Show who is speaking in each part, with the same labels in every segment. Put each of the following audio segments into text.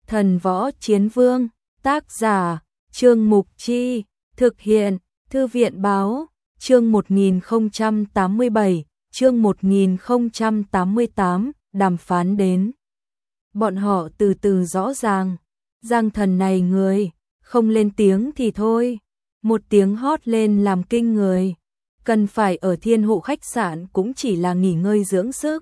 Speaker 1: Thần Võ Chiến Vương, tác giả, Trương Mục Chi, thực hiện, Thư viện Báo, chương 1087, chương 1088, đàm phán đến. Bọn họ từ từ rõ ràng, Giang Thần này người, không lên tiếng thì thôi, một tiếng hót lên làm kinh người, cần phải ở Thiên Hộ khách sạn cũng chỉ là nghỉ ngơi dưỡng sức,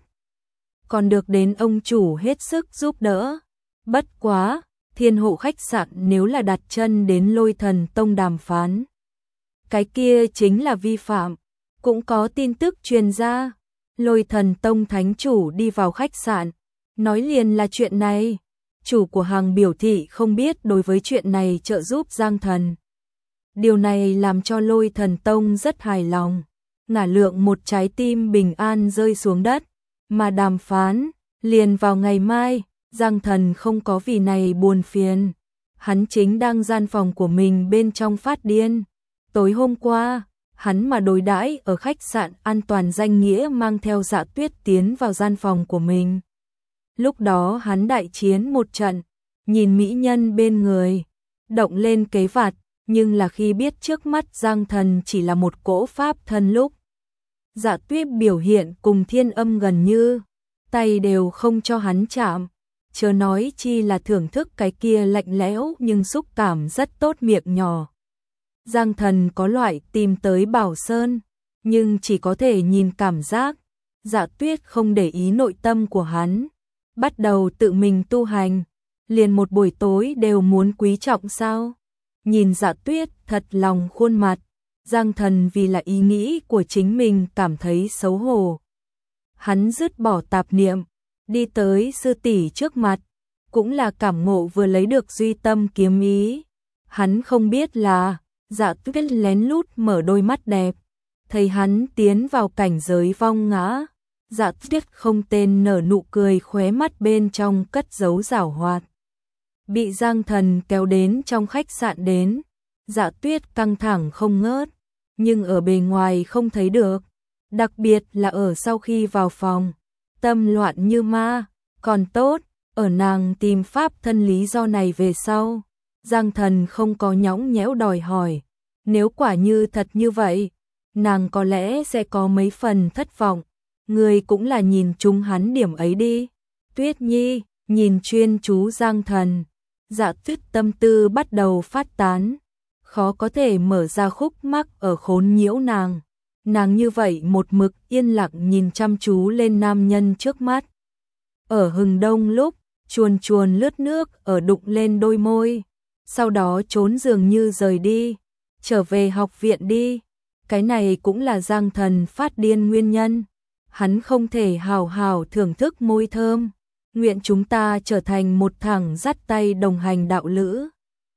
Speaker 1: còn được đến ông chủ hết sức giúp đỡ. Bất quá, Thiên Hộ khách sạn nếu là đặt chân đến Lôi Thần Tông đàm phán, cái kia chính là vi phạm. Cũng có tin tức truyền ra, Lôi Thần Tông thánh chủ đi vào khách sạn, nói liền là chuyện này. Chủ của hàng biểu thị không biết đối với chuyện này trợ giúp Giang Thần. Điều này làm cho Lôi Thần Tông rất hài lòng, ngả lượng một trái tim bình an rơi xuống đất, mà đàm phán liền vào ngày mai. Giang Thần không có vì này buồn phiền, hắn chính đang gian phòng của mình bên trong phát điên. Tối hôm qua, hắn mà đối đãi ở khách sạn an toàn danh nghĩa mang theo Dạ Tuyết tiến vào gian phòng của mình. Lúc đó hắn đại chiến một trận, nhìn mỹ nhân bên người, động lên kế vặt, nhưng là khi biết trước mắt Giang Thần chỉ là một cỗ pháp thân lúc. Dạ Tuyết biểu hiện cùng Thiên Âm gần như, tay đều không cho hắn chạm, chớ nói chi là thưởng thức cái kia lạnh lẽo nhưng xúc cảm rất tốt miệng nhỏ. Giang Thần có loại tìm tới Bảo Sơn, nhưng chỉ có thể nhìn cảm giác. Dạ Tuyết không để ý nội tâm của hắn, bắt đầu tự mình tu hành, liền một buổi tối đều muốn quý trọng sao? Nhìn Dạ Tuyết thật lòng khuôn mặt, Giang Thần vì là ý nghĩ của chính mình cảm thấy xấu hổ. Hắn dứt bỏ tạp niệm, đi tới sư tỷ trước mặt, cũng là cảm ngộ vừa lấy được duy tâm kiếm ý. Hắn không biết là Dạ Tuyết lén lút mở đôi mắt đẹp, thấy hắn tiến vào cảnh giới vong ngã. Dạ Tuyết không tên nở nụ cười, khóe mắt bên trong cất giấu giảo hoạt. Bị Giang Thần kéo đến trong khách sạn đến, Dạ Tuyết căng thẳng không ngớt, nhưng ở bề ngoài không thấy được, đặc biệt là ở sau khi vào phòng, tâm loạn như ma. Còn tốt, ở nàng tìm pháp thân lý do này về sau, Giang Thần không có nhõng nhẽo đòi hỏi. Nếu quả như thật như vậy, nàng có lẽ sẽ có mấy phần thất vọng. Người cũng là nhìn trúng hắn điểm ấy đi. Tuyết Nhi nhìn chuyên chú Giang Thần, Dạ Tuyết tâm tư bắt đầu phát tán, khó có thể mở ra khúc mắc ở khốn nhiễu nàng. Nàng như vậy một mực yên lặng nhìn chăm chú lên nam nhân trước mắt. Ở hừng đông lúc, chuồn chuồn lướt nước ở đụng lên đôi môi, sau đó trốn dường như rời đi, trở về học viện đi. Cái này cũng là Giang Thần phát điên nguyên nhân. Hắn không thể hào hào thưởng thức môi thơm. Nguyện chúng ta trở thành một thằng dắt tay đồng hành đạo lữ.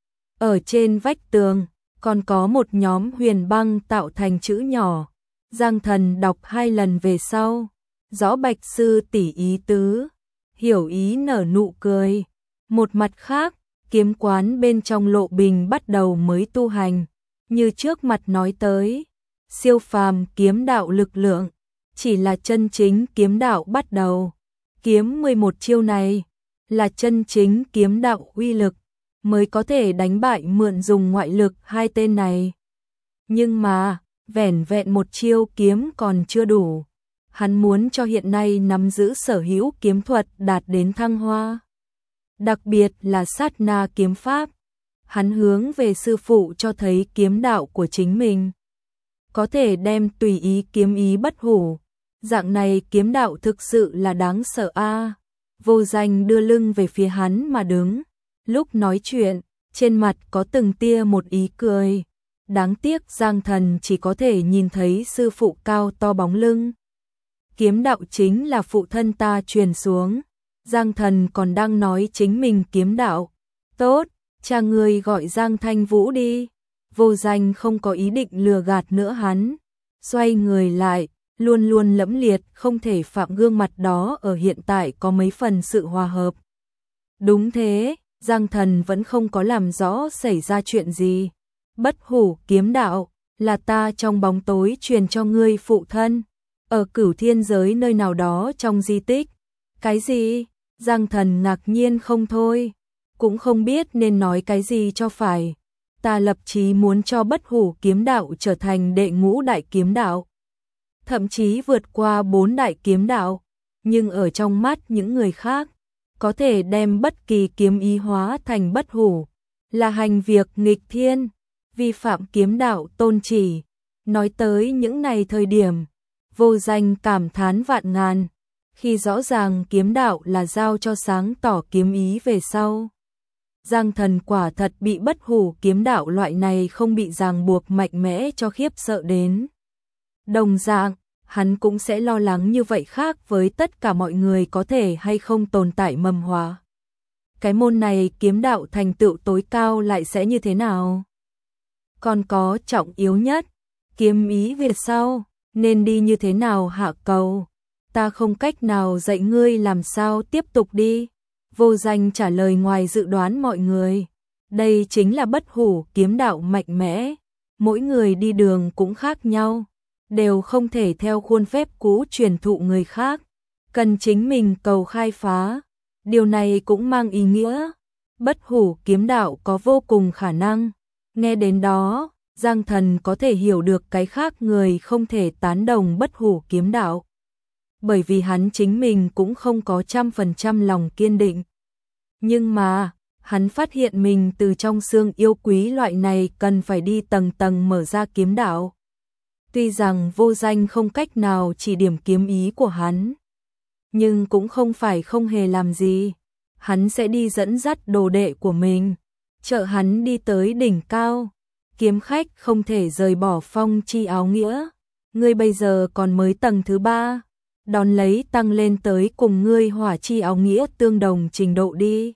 Speaker 1: Ở trên vách tường, còn có một nhóm huyền băng tạo thành chữ nhỏ. Giang Thần đọc 2 lần về sau, rõ bạch sư tỷ ý tứ, hiểu ý nở nụ cười. Một mặt khác, kiếm quán bên trong Lộ Bình bắt đầu mới tu hành. Như trước mặt nói tới, siêu phàm kiếm đạo lực lượng, chỉ là chân chính kiếm đạo bắt đầu. Kiếm 11 chiêu này là chân chính kiếm đạo uy lực, mới có thể đánh bại mượn dùng ngoại lực hai tên này. Nhưng mà, vẻn vẹn một chiêu kiếm còn chưa đủ. Hắn muốn cho hiện nay nắm giữ sở hữu kiếm thuật đạt đến thăng hoa. Đặc biệt là sát na kiếm pháp. Hắn hướng về sư phụ cho thấy kiếm đạo của chính mình, có thể đem tùy ý kiếm ý bất hủ. Dạng này kiếm đạo thực sự là đáng sợ a. Vô Danh đưa lưng về phía hắn mà đứng, lúc nói chuyện, trên mặt có từng tia một ý cười. Đáng tiếc Giang Thần chỉ có thể nhìn thấy sư phụ cao to bóng lưng. Kiếm đạo chính là phụ thân ta truyền xuống. Giang Thần còn đang nói chính mình kiếm đạo. Tốt, cha người gọi Giang Thanh Vũ đi. Vô Danh không có ý định lừa gạt nữa hắn. Xoay người lại, luôn luôn lẫm liệt không thể phạm gương mặt đó ở hiện tại có mấy phần sự hòa hợp. Đúng thế, Giang Thần vẫn không có làm rõ xảy ra chuyện gì. Bất hủ kiếm đạo là ta trong bóng tối truyền cho ngươi phụ thân, ở Cửu Thiên giới nơi nào đó trong di tích. Cái gì? Giang Thần ngạc nhiên không thôi. cũng không biết nên nói cái gì cho phải. Ta lập chí muốn cho Bất Hủ kiếm đạo trở thành đệ ngũ đại kiếm đạo, thậm chí vượt qua 4 đại kiếm đạo, nhưng ở trong mắt những người khác, có thể đem bất kỳ kiếm ý hóa thành bất hủ, là hành việc nghịch thiên, vi phạm kiếm đạo tôn chỉ. Nói tới những này thời điểm, Vô Danh cảm thán vạn ngàn, khi rõ ràng kiếm đạo là giao cho sáng tỏ kiếm ý về sau. Giang Thần quả thật bị bất hủ kiếm đạo loại này không bị ràng buộc mạnh mẽ cho khiếp sợ đến. Đồng dạng, hắn cũng sẽ lo lắng như vậy khác với tất cả mọi người có thể hay không tồn tại mầm hóa. Cái môn này kiếm đạo thành tựu tối cao lại sẽ như thế nào? Còn có trọng yếu nhất, kiếm ý về sau, nên đi như thế nào hạ cầu? Ta không cách nào dạy ngươi làm sao tiếp tục đi. Vô Danh trả lời ngoài dự đoán mọi người. Đây chính là bất hủ kiếm đạo mạnh mẽ. Mỗi người đi đường cũng khác nhau, đều không thể theo khuôn phép cũ truyền thụ người khác, cần chính mình cầu khai phá. Điều này cũng mang ý nghĩa, bất hủ kiếm đạo có vô cùng khả năng. Nghe đến đó, Giang Thần có thể hiểu được cái khác người không thể tán đồng bất hủ kiếm đạo. Bởi vì hắn chính mình cũng không có 100% lòng kiên định. Nhưng mà, hắn phát hiện mình từ trong xương yêu quý loại này cần phải đi tầng tầng mở ra kiếm đạo. Tuy rằng Vô Danh không cách nào chỉ điểm kiếm ý của hắn, nhưng cũng không phải không hề làm gì. Hắn sẽ đi dẫn dắt đồ đệ của mình, trợ hắn đi tới đỉnh cao. Kiếm khách không thể rời bỏ phong chi áo nghĩa. Ngươi bây giờ còn mới tầng thứ 3, đón lấy tăng lên tới cùng ngươi hỏa chi áo nghĩa tương đồng trình độ đi.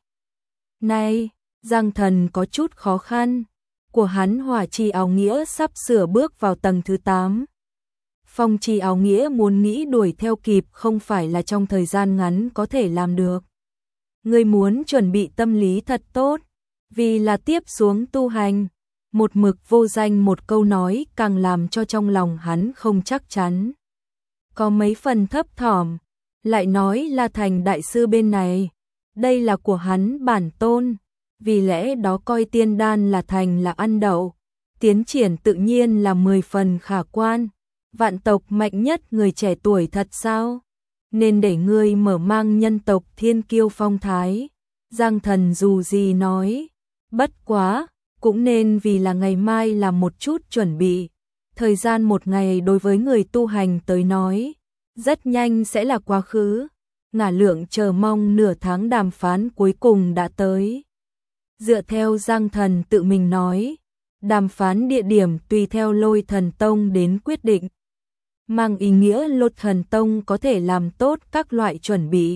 Speaker 1: Này, Giang Thần có chút khó khăn, của hắn hỏa chi áo nghĩa sắp sửa bước vào tầng thứ 8. Phong chi áo nghĩa muốn nghĩ đuổi theo kịp không phải là trong thời gian ngắn có thể làm được. Ngươi muốn chuẩn bị tâm lý thật tốt, vì là tiếp xuống tu hành. Một mực Vô Danh một câu nói càng làm cho trong lòng hắn không chắc chắn. Có mấy phần thấp thỏm, lại nói là Thành đại sư bên này, đây là của hắn bản tôn, vì lẽ đó coi tiên đan là thành là ăn đậu, tiến triển tự nhiên là 10 phần khả quan. Vạn tộc mạnh nhất người trẻ tuổi thật sao? Nên để ngươi mở mang nhân tộc thiên kiêu phong thái. Giang Thần dù gì nói, bất quá, cũng nên vì là ngày mai làm một chút chuẩn bị. Thời gian một ngày đối với người tu hành tới nói, rất nhanh sẽ là quá khứ. Ngả Lượng chờ mong nửa tháng đàm phán cuối cùng đã tới. Dựa theo Giang Thần tự mình nói, đàm phán địa điểm tùy theo Lôi Thần Tông đến quyết định. Mang ý nghĩa Lôi Thần Tông có thể làm tốt các loại chuẩn bị.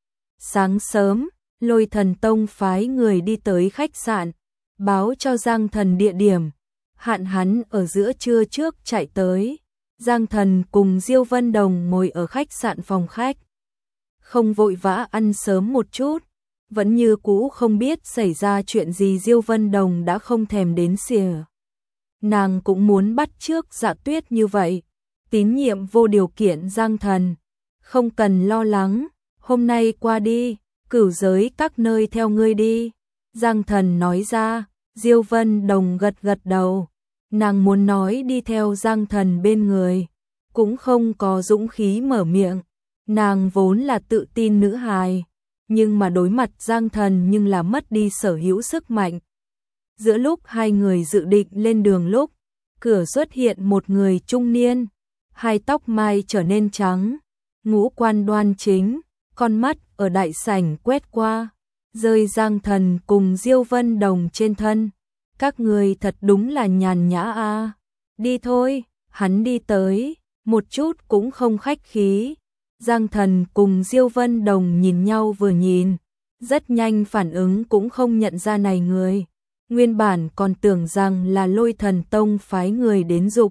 Speaker 1: Sáng sớm, Lôi Thần Tông phái người đi tới khách sạn, báo cho Giang Thần địa điểm, hạn hắn ở giữa trưa trước chạy tới. Giang Thần cùng Diêu Vân Đồng ngồi ở khách sạn phòng khách. Không vội vã ăn sớm một chút, vẫn như cũ không biết xảy ra chuyện gì. Diêu Vân Đồng đã không thèm đến xỉa. Nàng cũng muốn bắt chước Dạ Tuyết như vậy, tín nhiệm vô điều kiện Giang Thần. Không cần lo lắng, hôm nay qua đi, cửu giới các nơi theo ngươi đi. Giang Thần nói ra. Diêu Vân Đồng gật gật đầu, nàng muốn nói đi theo Giang Thần bên người, cũng không có dũng khí mở miệng. Nàng vốn là tự tin nữ hài, nhưng mà đối mặt Giang Thần nhưng là mất đi sở hữu sức mạnh. Giữa lúc hai người dự định lên đường lúc, cửa xuất hiện một người trung niên, hai tóc mai trở nên trắng, ngũ quan đoan chính, con mắt ở đại sảnh quét qua, rơi Giang Thần cùng Diêu Vân Đồng trên thân. Các người thật đúng là nhàn nhã a. Đi thôi, hắn đi tới, một chút cũng không khách khí. Giang Thần cùng Diêu Vân Đồng nhìn nhau vừa nhìn, rất nhanh phản ứng cũng không nhận ra này người. Nguyên bản còn tưởng rằng là Lôi Thần Tông phái người đến dục,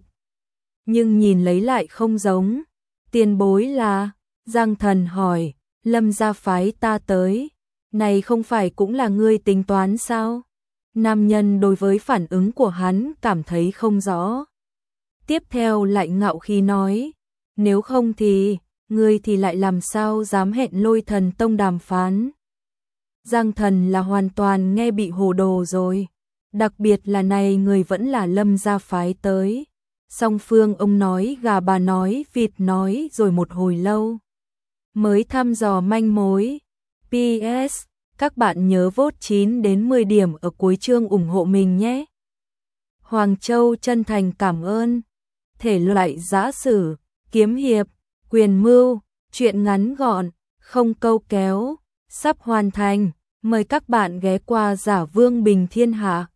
Speaker 1: nhưng nhìn lấy lại không giống. Tiền bối là? Giang Thần hỏi. Lâm gia phái ta tới, này không phải cũng là ngươi tính toán sao? Nam nhân đối với phản ứng của hắn cảm thấy không rõ. Tiếp theo lại ngạo khí nói, nếu không thì, ngươi thì lại làm sao dám hẹn Lôi Thần Tông đàm phán? Giang Thần là hoàn toàn nghe bị hồ đồ rồi. Đặc biệt là này người vẫn là Lâm gia phái tới. Song phương ông nói gà bà nói vịt nói rồi một hồi lâu mới thăm dò manh mối. PS, các bạn nhớ vote 9 đến 10 điểm ở cuối chương ủng hộ mình nhé. Hoàng Châu chân thành cảm ơn. Thể loại giã sử, kiếm hiệp, quyền mưu, truyện ngắn gọn, không câu kéo, sắp hoàn thành. Mời các bạn ghé qua Giả Vương Bình Thiên Hạ.